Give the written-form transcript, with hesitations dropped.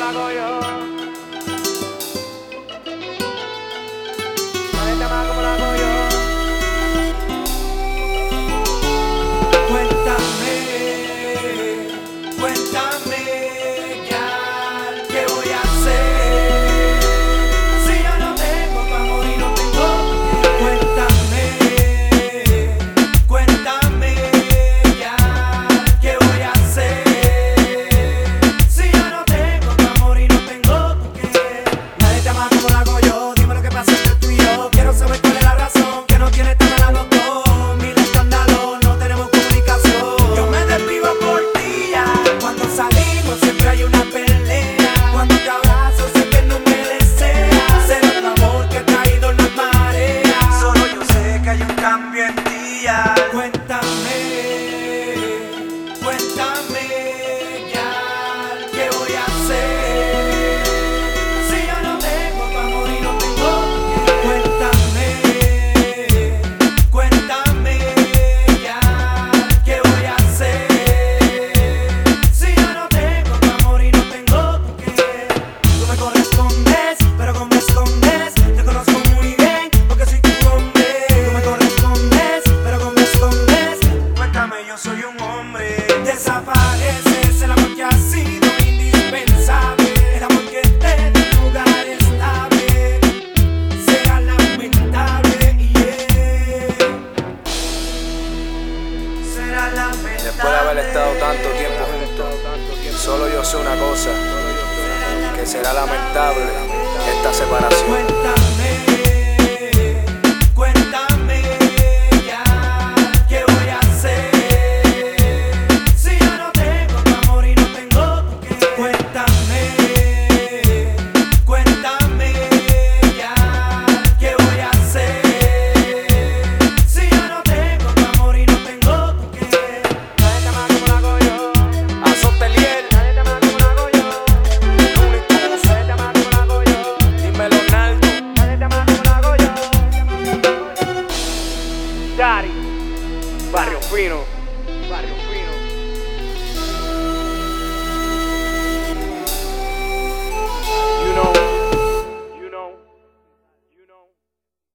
hago yo. Nadie te ama como lo hago yo. Cuéntame ya, ¿qué voy a hacer? Si yo no tengo tu amor y no tengo tu querer. Cuéntame ya, ¿qué voy a hacer? Si yo no tengo tu amor y no tengo tu querer. Nadie te ama como lo hago yo, dime lo que pasa entre tú y yo. Quiero saber cuál es la razón que no tiene tan a los dos. Mil escándalos, no tenemos comunicación. Yo me desvivo por ti ya. Cuando salimos siempre hay una pelea. Cuando te abrazo sé que no me deseas. Será el amor que ha traído las mareas. Solo yo sé que hay un cambio en ti ya. Cuéntame ya, ¿qué voy a hacer? Si yo no tengo tu amor y no tengo tu querer. Cuéntame ya, ¿qué voy a hacer? Si yo no tengo tu amor y no tengo tu querer. Tú me correspondes, pero como escondes. Te conozco muy bien, porque soy tu hombre. Tú me correspondes, pero como escondes. Cuéntame, yo soy un hombre. Desapareces el amor que ha sido indispensable. El amor que te dio un lugar estable. Será lamentable, será lamentable. Después de haber estado tanto tiempo juntos, solo yo sé una cosa, que será lamentable esta separación. Cuéntame